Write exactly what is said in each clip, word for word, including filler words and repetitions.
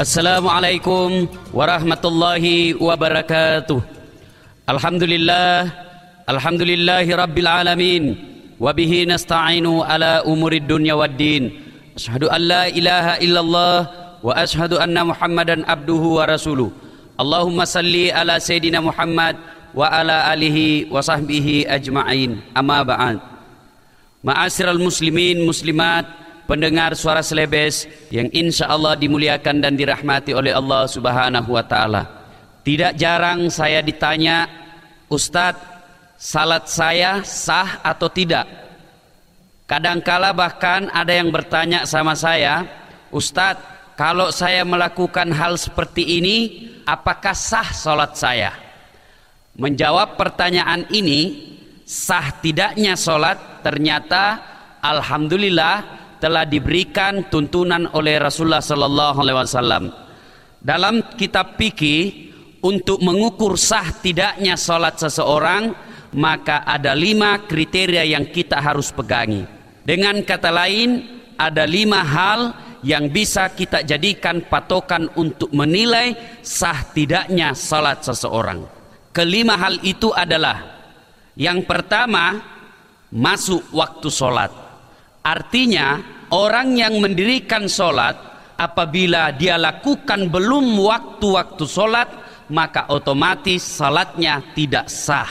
Assalamualaikum warahmatullahi wabarakatuh. Alhamdulillah, alhamdulillahi rabbil alamin, wabihi nasta'inu ala umurid dunya waddin. Asyhadu an la ilaha illallah wa asyhadu anna muhammadan abduhu wa rasuluh. Allahumma salli ala sayyidina Muhammad wa ala alihi wa sahbihi ajma'in. Amma ba'd. Ma'asyiral muslimin muslimat, pendengar suara Selebes yang insya Allah dimuliakan dan dirahmati oleh Allah Subhanahu wa Ta'ala. Tidak jarang saya ditanya, Ustadz, salat saya sah atau tidak? Kadangkala bahkan ada yang bertanya sama saya, Ustadz, kalau saya melakukan hal seperti ini, apakah sah salat saya? Menjawab pertanyaan ini, sah tidaknya salat ternyata alhamdulillah telah diberikan tuntunan oleh Rasulullah sallallahu alaihi wasallam. Dalam kitab fikih, untuk mengukur sah tidaknya salat seseorang, maka ada lima kriteria yang kita harus pegangi. Dengan kata lain, ada lima hal yang bisa kita jadikan patokan untuk menilai sah tidaknya salat seseorang. Kelima hal itu adalah, yang pertama, masuk waktu salat. Artinya orang yang mendirikan sholat, apabila dia lakukan belum waktu-waktu sholat, maka otomatis sholatnya tidak sah.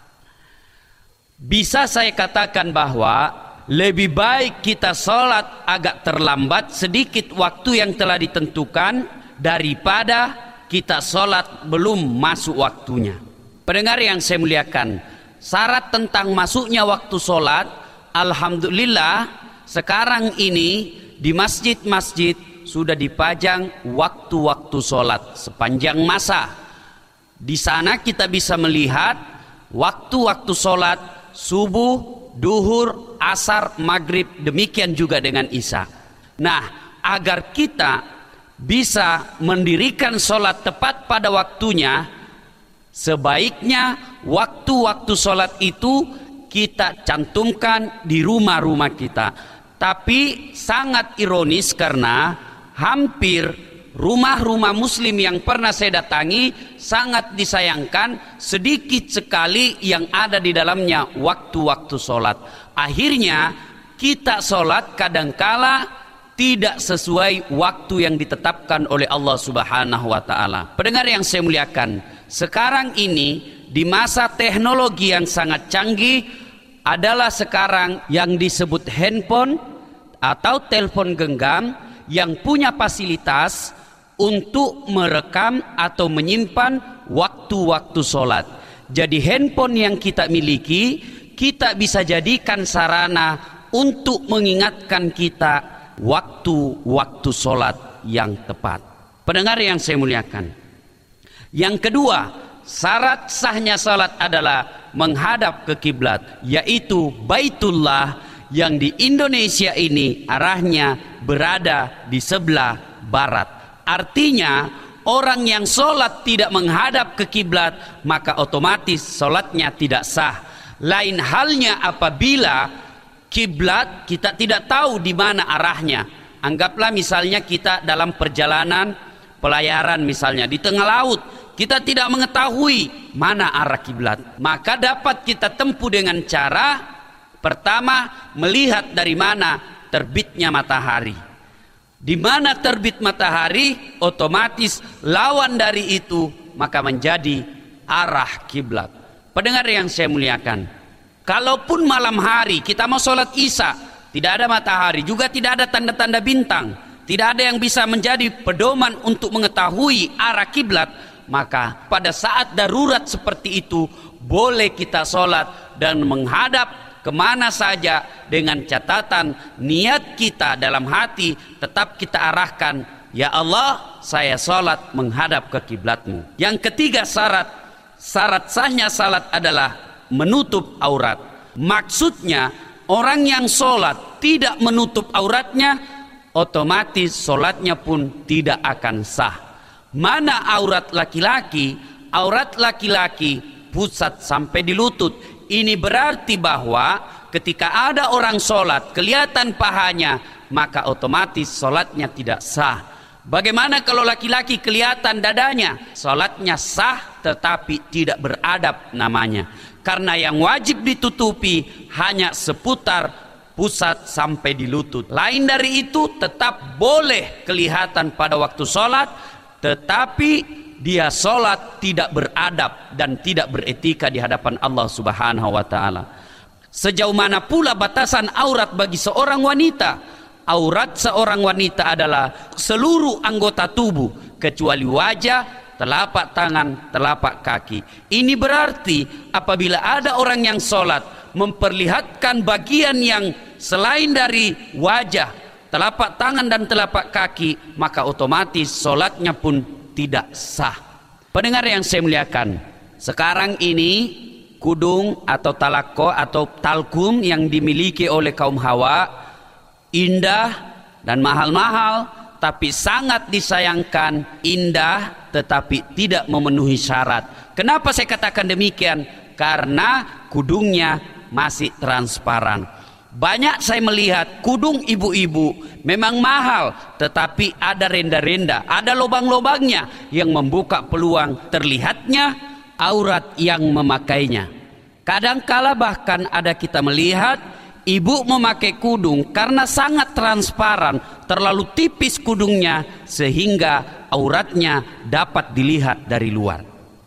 Bisa saya katakan bahwa lebih baik kita sholat agak terlambat sedikit waktu yang telah ditentukan daripada kita sholat belum masuk waktunya. Pendengar yang saya muliakan, syarat tentang masuknya waktu sholat, alhamdulillah sekarang ini di masjid-masjid sudah dipajang waktu-waktu sholat sepanjang masa. Di sana kita bisa melihat waktu-waktu sholat subuh, duhur, asar, maghrib, demikian juga dengan isya. Nah, agar kita bisa mendirikan sholat tepat pada waktunya, sebaiknya waktu-waktu sholat itu kita cantumkan di rumah-rumah kita. Tapi sangat ironis karena hampir rumah-rumah muslim yang pernah saya datangi sangat disayangkan sedikit sekali yang ada di dalamnya waktu-waktu sholat. Akhirnya kita sholat kadangkala tidak sesuai waktu yang ditetapkan oleh Allah Subhanahu wa Ta'ala. Pendengar yang saya muliakan, sekarang ini di masa teknologi yang sangat canggih adalah sekarang yang disebut handphone atau telepon genggam yang punya fasilitas untuk merekam atau menyimpan waktu-waktu sholat. Jadi handphone yang kita miliki, kita bisa jadikan sarana untuk mengingatkan kita waktu-waktu sholat yang tepat. Pendengar yang saya muliakan, yang kedua, syarat sahnya salat adalah menghadap ke kiblat, yaitu Baitullah yang di Indonesia ini arahnya berada di sebelah barat. Artinya orang yang sholat tidak menghadap ke kiblat, maka otomatis sholatnya tidak sah. Lain halnya apabila kiblat kita tidak tahu di mana arahnya. Anggaplah misalnya kita dalam perjalanan pelayaran, misalnya di tengah laut, kita tidak mengetahui mana arah kiblat, maka dapat kita tempuh dengan cara pertama, melihat dari mana terbitnya matahari. Di mana terbit matahari, otomatis lawan dari itu maka menjadi arah kiblat. Pendengar yang saya muliakan, kalaupun malam hari kita mau sholat isya, tidak ada matahari, juga tidak ada tanda-tanda bintang, tidak ada yang bisa menjadi pedoman untuk mengetahui arah kiblat, maka pada saat darurat seperti itu boleh kita sholat dan menghadap kemana saja dengan catatan niat kita dalam hati tetap kita arahkan, ya Allah, saya sholat menghadap ke kiblatmu. Yang ketiga syarat, syarat sahnya salat adalah menutup aurat. Maksudnya orang yang sholat tidak menutup auratnya, otomatis sholatnya pun tidak akan sah. Mana aurat laki-laki? Aurat laki-laki pusat sampai di lutut. Ini berarti bahwa ketika ada orang sholat kelihatan pahanya, maka otomatis sholatnya tidak sah. Bagaimana kalau laki-laki kelihatan dadanya? Salatnya sah tetapi tidak beradab namanya. Karena yang wajib ditutupi hanya seputar pusat sampai di lutut. Lain dari itu tetap boleh kelihatan pada waktu salat, tetapi dia salat tidak beradab dan tidak beretika di hadapan Allah Subhanahu wa taala. Sejauh mana pula batasan aurat bagi seorang wanita? Aurat seorang wanita adalah seluruh anggota tubuh kecuali wajah, telapak tangan, telapak kaki. Ini berarti apabila ada orang yang sholat memperlihatkan bagian yang selain dari wajah, telapak tangan dan telapak kaki, maka otomatis sholatnya pun tidak sah. Pendengar yang saya muliakan, sekarang ini kudung atau talako atau talkum yang dimiliki oleh kaum Hawa indah dan mahal-mahal, tapi sangat disayangkan indah tetapi tidak memenuhi syarat. Kenapa saya katakan demikian? Karena kudungnya masih transparan. Banyak saya melihat kudung ibu-ibu memang mahal, tetapi ada renda-renda, ada lubang-lubangnya yang membuka peluang terlihatnya aurat yang memakainya. Kadangkala bahkan ada kita melihat ibu memakai kudung karena sangat transparan, terlalu tipis kudungnya sehingga auratnya dapat dilihat dari luar.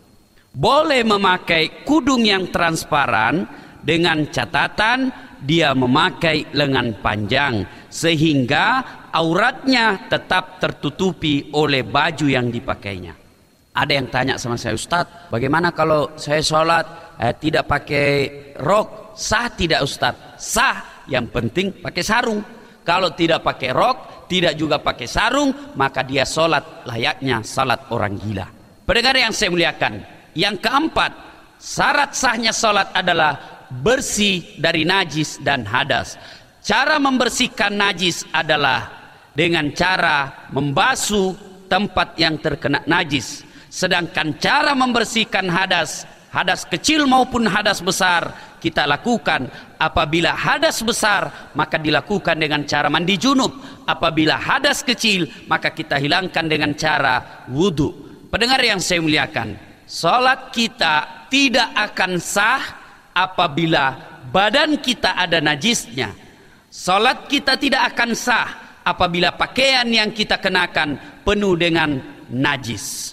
Boleh memakai kudung yang transparan dengan catatan dia memakai lengan panjang sehingga auratnya tetap tertutupi oleh baju yang dipakainya. Ada yang tanya sama saya, Ustadz, bagaimana kalau saya sholat eh, tidak pakai rok? Sah tidak Ustadz? Sah, yang penting pakai sarung. Kalau tidak pakai rok, tidak juga pakai sarung, maka dia sholat layaknya salat orang gila. Pendengar yang saya muliakan, yang keempat, syarat sahnya sholat adalah bersih dari najis dan hadas. Cara membersihkan najis adalah dengan cara membasuh tempat yang terkena najis. Sedangkan cara membersihkan hadas, hadas kecil maupun hadas besar, kita lakukan apabila hadas besar maka dilakukan dengan cara mandi junub. Apabila hadas kecil maka kita hilangkan dengan cara wudhu. Pendengar yang saya muliakan, salat kita tidak akan sah apabila badan kita ada najisnya. Salat kita tidak akan sah apabila pakaian yang kita kenakan penuh dengan najis.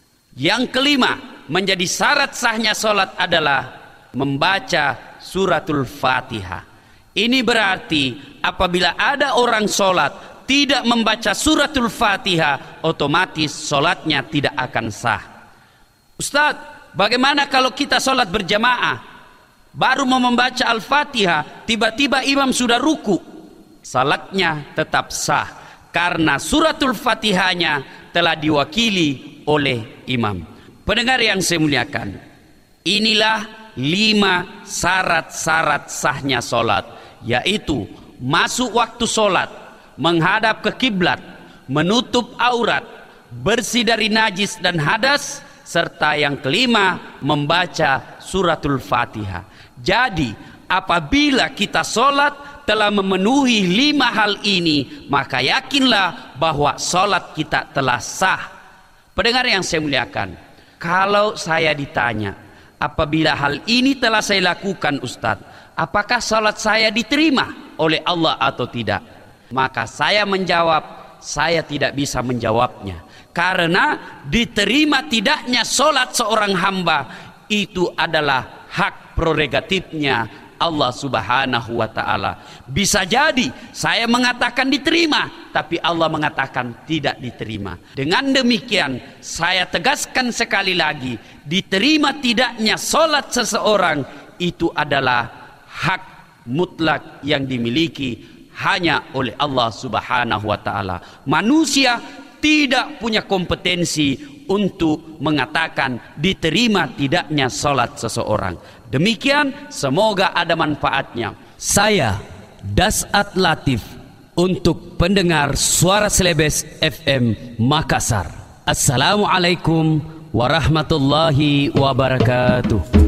Yang kelima, menjadi syarat sahnya salat adalah membaca suratul Fatihah. Ini berarti apabila ada orang salat tidak membaca suratul Fatihah, otomatis salatnya tidak akan sah. Ustadz, bagaimana kalau kita salat berjamaah, baru mau membaca Al-Fatihah, tiba-tiba imam sudah ruku? Salatnya tetap sah karena suratul Fatihahnya telah diwakili oleh imam. Pendengar yang saya muliakan, inilah lima syarat-syarat sahnya solat, yaitu masuk waktu solat, menghadap ke kiblat, menutup aurat, bersih dari najis dan hadas, serta yang kelima membaca suratul Fatihah. Jadi apabila kita solat telah memenuhi lima hal ini, maka yakinlah bahwa solat kita telah sah. Pendengar yang saya muliakan, kalau saya ditanya, apabila hal ini telah saya lakukan Ustadz, apakah salat saya diterima oleh Allah atau tidak? Maka saya menjawab, saya tidak bisa menjawabnya. Karena diterima tidaknya salat seorang hamba itu adalah hak prerogatifnya Allah Subhanahu wa ta'ala. Bisa jadi saya mengatakan diterima, tapi Allah mengatakan tidak diterima. Dengan demikian saya tegaskan sekali lagi, diterima tidaknya salat seseorang itu adalah hak mutlak yang dimiliki hanya oleh Allah Subhanahu wa ta'ala. Manusia tidak punya kompetensi untuk mengatakan diterima tidaknya salat seseorang. Demikian, semoga ada manfaatnya. Saya Dasat Latif untuk pendengar Suara Selebes F M Makassar. Assalamualaikum warahmatullahi wabarakatuh.